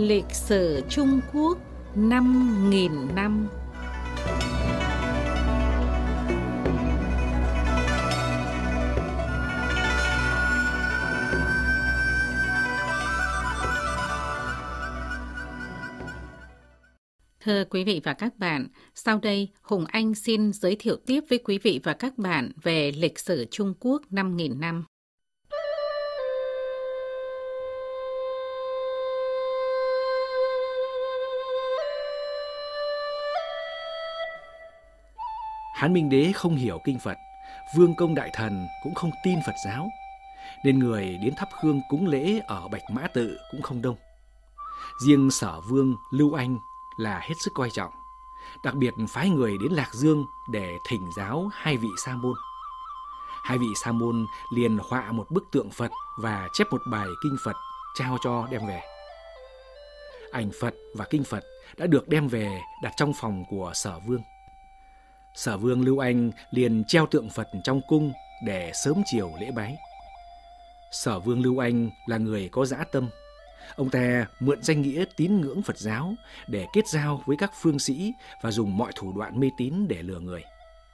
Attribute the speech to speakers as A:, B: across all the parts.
A: Lịch sử Trung Quốc 5.000 năm. Thưa quý vị và các bạn, sau đây Hùng Anh xin giới thiệu tiếp với quý vị và các bạn về lịch sử Trung Quốc 5.000 năm.
B: Hán Minh Đế không hiểu kinh Phật, vương công đại thần cũng không tin Phật giáo, nên người đến thắp hương cúng lễ ở Bạch Mã Tự cũng không đông. Riêng Sở Vương Lưu Anh là hết sức coi trọng, đặc biệt phái người đến Lạc Dương để thỉnh giáo hai vị sa môn. Hai vị sa môn liền họa một bức tượng Phật và chép một bài kinh Phật trao cho đem về. Ảnh Phật và kinh Phật đã được đem về đặt trong phòng của Sở Vương. Sở Vương Lưu Anh liền treo tượng Phật trong cung để sớm chiều lễ bái. Sở Vương Lưu Anh là người có dã tâm. Ông ta mượn danh nghĩa tín ngưỡng Phật giáo để kết giao với các phương sĩ và dùng mọi thủ đoạn mê tín để lừa người.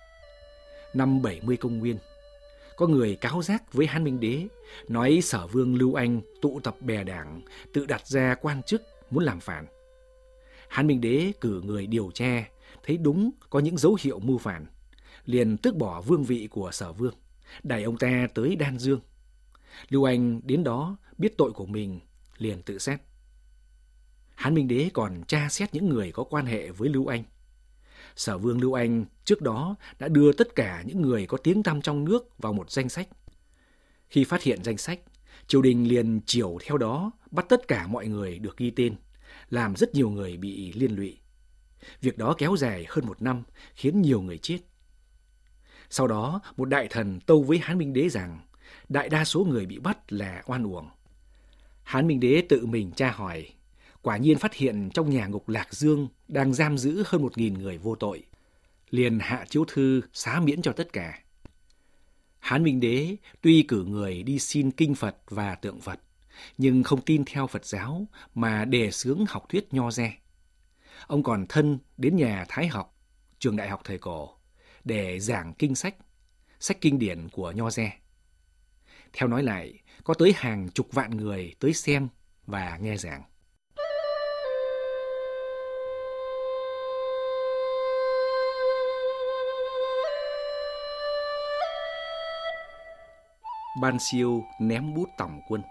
B: Năm 70 công nguyên, có người cáo giác với Hán Minh Đế, nói Sở Vương Lưu Anh tụ tập bè đảng, tự đặt ra quan chức muốn làm phản. Hán Minh Đế cử người điều tra, thấy đúng có những dấu hiệu mưu phản, liền tước bỏ vương vị của Sở Vương, đẩy ông ta tới Đan Dương. Lưu Anh đến đó biết tội của mình, liền tự sát. Hán Minh Đế còn tra xét những người có quan hệ với Lưu Anh. Sở Vương Lưu Anh trước đó đã đưa tất cả những người có tiếng tăm trong nước vào một danh sách. Khi phát hiện danh sách, triều đình liền chiều theo đó bắt tất cả mọi người được ghi tên, làm rất nhiều người bị liên lụy. Việc đó kéo dài hơn 1 năm, khiến nhiều người chết. Sau đó, một đại thần tâu với Hán Minh Đế rằng đại đa số người bị bắt là oan uổng. Hán Minh Đế tự mình tra hỏi, quả nhiên phát hiện trong nhà ngục Lạc Dương đang giam giữ hơn 1.000 người vô tội, liền hạ chiếu thư xá miễn cho tất cả. Hán Minh Đế tuy cử người đi xin kinh Phật và tượng Phật, nhưng không tin theo Phật giáo mà đề xướng học thuyết Nho Gia. Ông còn thân đến nhà Thái học, trường đại học thời cổ, để giảng kinh sách kinh điển của Nho Gia. Theo nói lại, có tới hàng chục vạn người tới xem và nghe giảng. Ban Siêu ném bút tòng quân.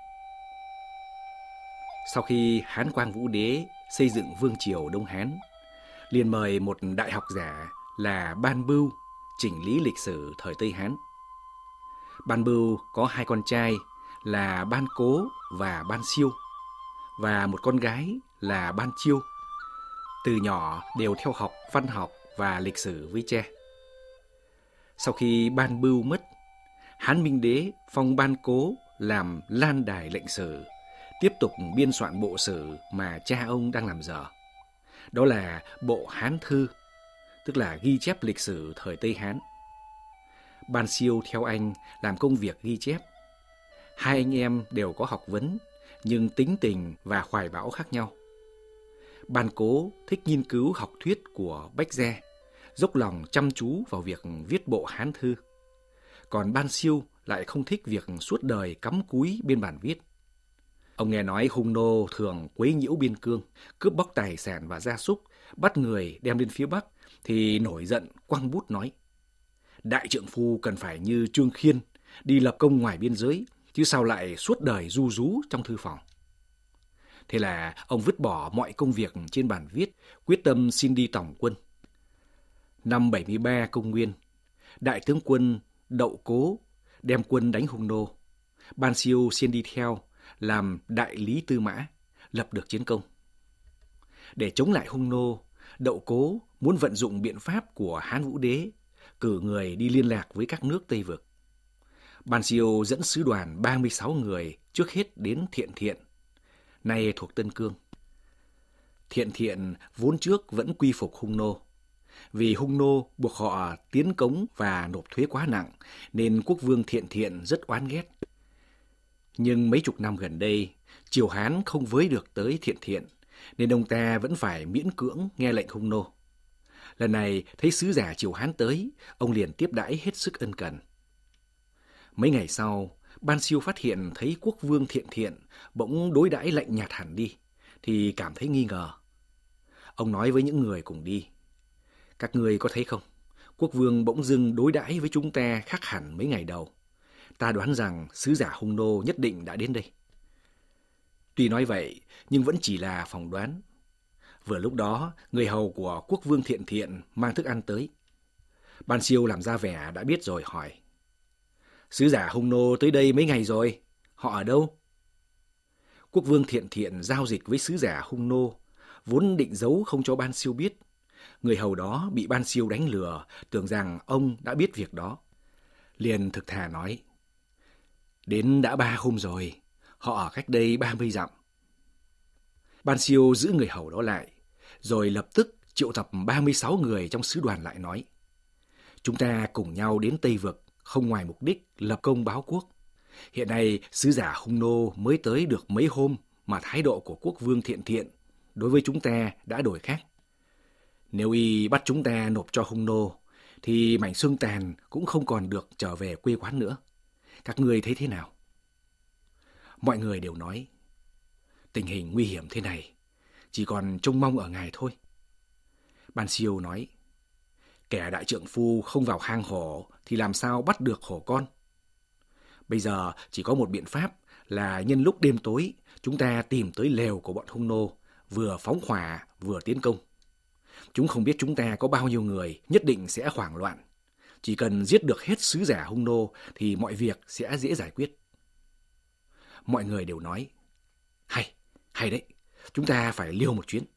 B: Sau khi Hán Quang Vũ Đế xây dựng vương triều Đông Hán, liền mời một đại học giả là Ban Bưu chỉnh lý lịch sử thời Tây Hán. Ban Bưu có 2 con trai là Ban Cố và Ban Siêu, và một con gái là Ban Chiêu. Từ nhỏ đều theo học văn học và lịch sử với cha. Sau khi Ban Bưu mất, Hán Minh Đế phong Ban Cố làm Lan Đài lệnh sử, tiếp tục biên soạn bộ sử mà cha ông đang làm dở. Đó là bộ Hán Thư, tức là ghi chép lịch sử thời Tây Hán. Ban Siêu theo anh làm công việc ghi chép. Hai anh em đều có học vấn, nhưng tính tình và hoài bão khác nhau. Ban Cố thích nghiên cứu học thuyết của Bách Gia, dốc lòng chăm chú vào việc viết bộ Hán Thư. Còn Ban Siêu lại không thích việc suốt đời cắm cúi bên bàn viết. Ông nghe nói hung nô thường quấy nhiễu biên cương, cướp bóc tài sản và gia súc, bắt người đem lên phía Bắc, thì nổi giận quăng bút nói: đại trượng phu cần phải như Trương Khiên, đi lập công ngoài biên giới, chứ sao lại suốt đời ru rú trong thư phòng. Thế là ông vứt bỏ mọi công việc trên bàn viết, quyết tâm xin đi tòng quân. Năm 73 công nguyên, đại tướng quân Đậu Cố đem quân đánh hung nô. Ban Siêu xin đi theo, làm đại lý tư mã, lập được chiến công. Để chống lại hung nô, Đậu Cố muốn vận dụng biện pháp của Hán Vũ Đế, cử người đi liên lạc với các nước Tây Vực. Ban Siêu dẫn sứ đoàn 36 người trước hết đến Thiện Thiện, nay thuộc Tân Cương. Thiện Thiện vốn trước vẫn quy phục hung nô. Vì hung nô buộc họ tiến cống và nộp thuế quá nặng, nên quốc vương Thiện Thiện rất oán ghét. Nhưng mấy chục năm gần đây, triều Hán không với được tới Thiện Thiện, nên ông ta vẫn phải miễn cưỡng nghe lệnh Hung nô. Lần này thấy sứ giả triều Hán tới, ông liền tiếp đãi hết sức ân cần. Mấy ngày sau, Ban Siêu phát hiện thấy quốc vương Thiện Thiện bỗng đối đãi lạnh nhạt hẳn đi, thì cảm thấy nghi ngờ. Ông nói với những người cùng đi: các người có thấy không, quốc vương bỗng dưng đối đãi với chúng ta khác hẳn mấy ngày đầu. Ta đoán rằng sứ giả Hung nô nhất định đã đến đây. Tuy nói vậy, nhưng vẫn chỉ là phỏng đoán. Vừa lúc đó, người hầu của quốc vương Thiện Thiện mang thức ăn tới. Ban Siêu làm ra vẻ đã biết rồi hỏi: sứ giả Hung nô tới đây mấy ngày rồi, họ ở đâu? Quốc vương Thiện Thiện giao dịch với sứ giả Hung nô, vốn định giấu không cho Ban Siêu biết. Người hầu đó bị Ban Siêu đánh lừa, tưởng rằng ông đã biết việc đó. Liền thực thà nói: đến đã 3 hôm rồi, họ ở cách đây 30 dặm. Ban Siêu giữ người hầu đó lại, rồi lập tức triệu tập 36 người trong sứ đoàn lại nói: chúng ta cùng nhau đến Tây Vực, không ngoài mục đích lập công báo quốc. Hiện nay sứ giả Hung nô mới tới được mấy hôm mà thái độ của quốc vương Thiện Thiện đối với chúng ta đã đổi khác. Nếu y bắt chúng ta nộp cho Hung nô, thì mảnh xương tàn cũng không còn được trở về quê quán nữa. Các ngươi thấy thế nào? Mọi người đều nói: tình hình nguy hiểm thế này, chỉ còn trông mong ở ngài thôi. Ban Siêu nói: kẻ đại trượng phu không vào hang hổ thì làm sao bắt được hổ con. Bây giờ chỉ có một biện pháp là nhân lúc đêm tối, chúng ta tìm tới lều của bọn Hung nô, vừa phóng hỏa vừa tiến công. Chúng không biết chúng ta có bao nhiêu người, nhất định sẽ hoảng loạn. Chỉ cần giết được hết sứ giả Hung nô thì mọi việc sẽ dễ giải quyết. Mọi người đều nói: hay đấy, chúng ta phải liều một chuyến.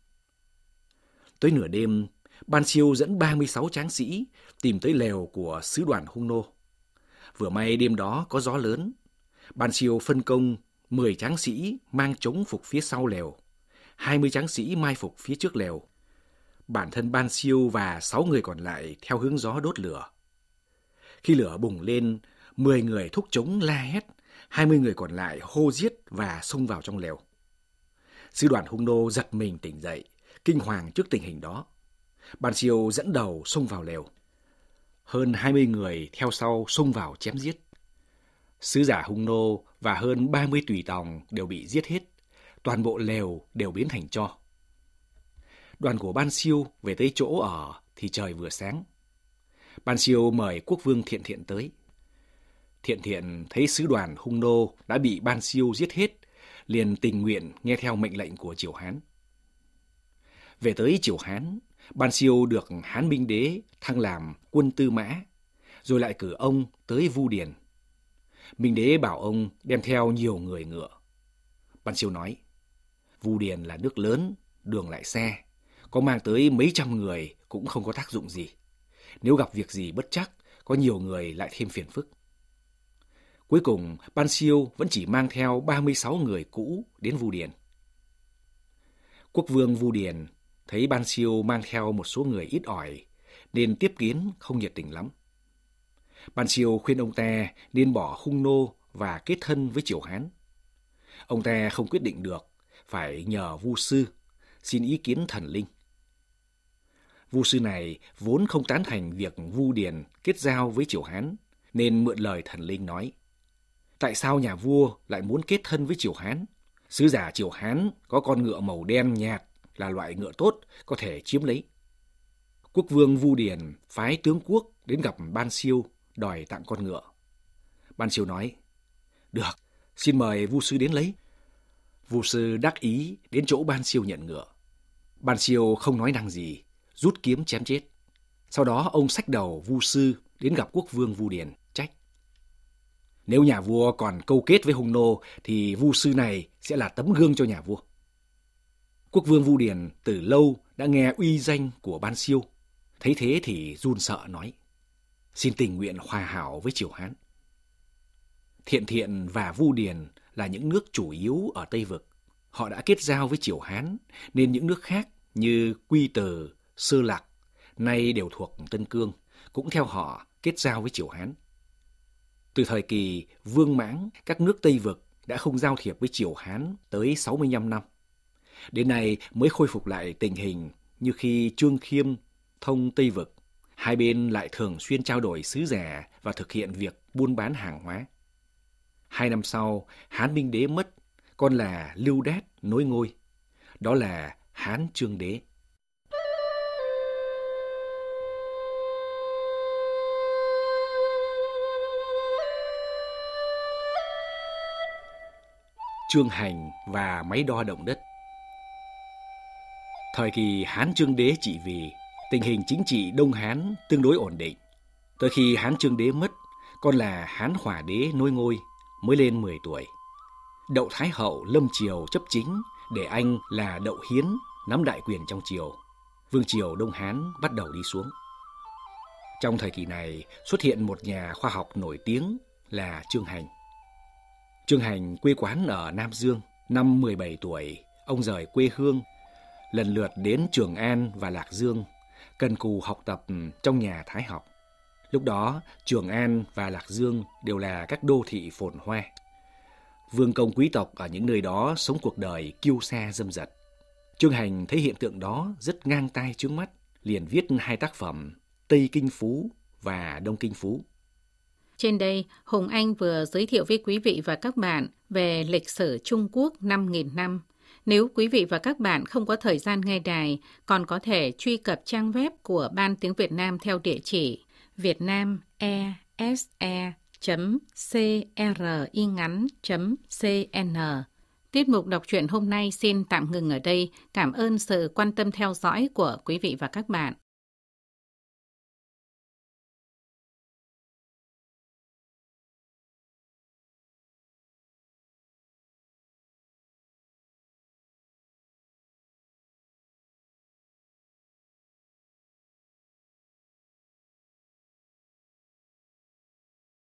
B: Tới nửa đêm, Ban Siêu dẫn 36 tráng sĩ tìm tới lều của sứ đoàn Hung nô. Vừa may đêm đó có gió lớn, Ban Siêu phân công 10 tráng sĩ mang trống phục phía sau lều, 20 tráng sĩ mai phục phía trước lều. Bản thân Ban Siêu và 6 người còn lại theo hướng gió đốt lửa. Khi lửa bùng lên, 10 người thúc trống la hét, 20 người còn lại hô giết và xông vào trong lều. Sứ đoàn Hung nô giật mình tỉnh dậy, kinh hoàng trước tình hình đó. Ban Siêu dẫn đầu xông vào lều. Hơn 20 người theo sau xông vào chém giết. Sứ giả Hung nô và hơn 30 tùy tòng đều bị giết hết. Toàn bộ lều đều biến thành tro. Đoàn của Ban Siêu về tới chỗ ở thì trời vừa sáng. Ban Siêu mời quốc vương Thiện Thiện tới. Thiện Thiện thấy sứ đoàn Hung nô đã bị Ban Siêu giết hết, liền tình nguyện nghe theo mệnh lệnh của triều Hán. Về tới triều Hán, Ban Siêu được Hán Minh Đế thăng làm quân tư mã, rồi lại cử ông tới Vu Điền. Minh Đế bảo ông đem theo nhiều người ngựa. Ban Siêu nói: Vu Điền là nước lớn, đường lại xa, có mang tới mấy trăm người cũng không có tác dụng gì. Nếu gặp việc gì bất trắc, có nhiều người lại thêm phiền phức. Cuối cùng, Ban Siêu vẫn chỉ mang theo 36 người cũ đến Vu Điền. Quốc vương Vu Điền thấy Ban Siêu mang theo một số người ít ỏi, nên tiếp kiến không nhiệt tình lắm. Ban Siêu khuyên ông ta nên bỏ Hung nô và kết thân với triều Hán. Ông ta không quyết định được, phải nhờ Vu sư, xin ý kiến thần linh. Vu sư này vốn không tán thành việc Vu Điền kết giao với triều Hán, nên mượn lời thần linh nói: tại sao nhà vua lại muốn kết thân với triều Hán? Sứ giả triều Hán có con ngựa màu đen nhạt, là loại ngựa tốt, có thể chiếm lấy. Quốc vương Vu Điền phái tướng quốc đến gặp Ban Siêu, đòi tặng con ngựa. Ban Siêu nói: được, xin mời Vu sư đến lấy. Vu sư đắc ý đến chỗ Ban Siêu nhận ngựa. Ban Siêu không nói năng gì, rút kiếm chém chết. Sau đó ông xách đầu Vu sư đến gặp quốc vương Vu Điền, trách: nếu nhà vua còn câu kết với Hung nô thì Vu sư này sẽ là tấm gương cho nhà vua. Quốc vương Vu Điền từ lâu đã nghe uy danh của Ban Siêu, thấy thế thì run sợ nói: xin tình nguyện hòa hảo với triều Hán. Thiện Thiện và Vu Điền là những nước chủ yếu ở Tây Vực. Họ đã kết giao với triều Hán, nên những nước khác như Quy Từ, Sơ Lạc, nay đều thuộc Tân Cương, cũng theo họ kết giao với triều Hán. Từ thời kỳ Vương Mãng, các nước Tây Vực đã không giao thiệp với triều Hán tới 65 năm. Đến nay mới khôi phục lại tình hình như khi Trương Khiêm thông Tây Vực. Hai bên lại thường xuyên trao đổi sứ giả và thực hiện việc buôn bán hàng hóa. 2 năm sau, Hán Minh Đế mất, con là Lưu Đát nối ngôi. Đó là Hán Chương Đế. Chương hành và máy đo động đất. Thời kỳ Hán Chương Đế trị vì, tình hình chính trị Đông Hán tương đối ổn định. Tới khi Hán Chương Đế mất, con là Hán Hỏa Đế nối ngôi, mới lên 10 tuổi. Đậu Thái Hậu lâm triều chấp chính, để anh là Đậu Hiến nắm đại quyền trong triều. Vương triều Đông Hán bắt đầu đi xuống. Trong thời kỳ này xuất hiện một nhà khoa học nổi tiếng là Chương Hành. Chương Hành quê quán ở Nam Dương. Năm 17 tuổi, ông rời quê hương, lần lượt đến Trường An và Lạc Dương, cần cù học tập trong nhà Thái học. Lúc đó, Trường An và Lạc Dương đều là các đô thị phồn hoa. Vương công quý tộc ở những nơi đó sống cuộc đời kiêu sa dâm dật. Chương Hành thấy hiện tượng đó rất ngang tai chướng mắt, liền viết 2 tác phẩm Tây Kinh Phú và Đông Kinh Phú.
A: Trên đây, Hồng Anh vừa giới thiệu với quý vị và các bạn về lịch sử Trung Quốc 5.000 năm. Nếu quý vị và các bạn không có thời gian nghe đài, còn có thể truy cập trang web của Ban Tiếng Việt Nam theo địa chỉ vietnamese.cringắn.cn. Tiết mục đọc truyện hôm nay xin tạm ngừng ở đây. Cảm ơn sự quan tâm theo dõi của quý vị và các bạn.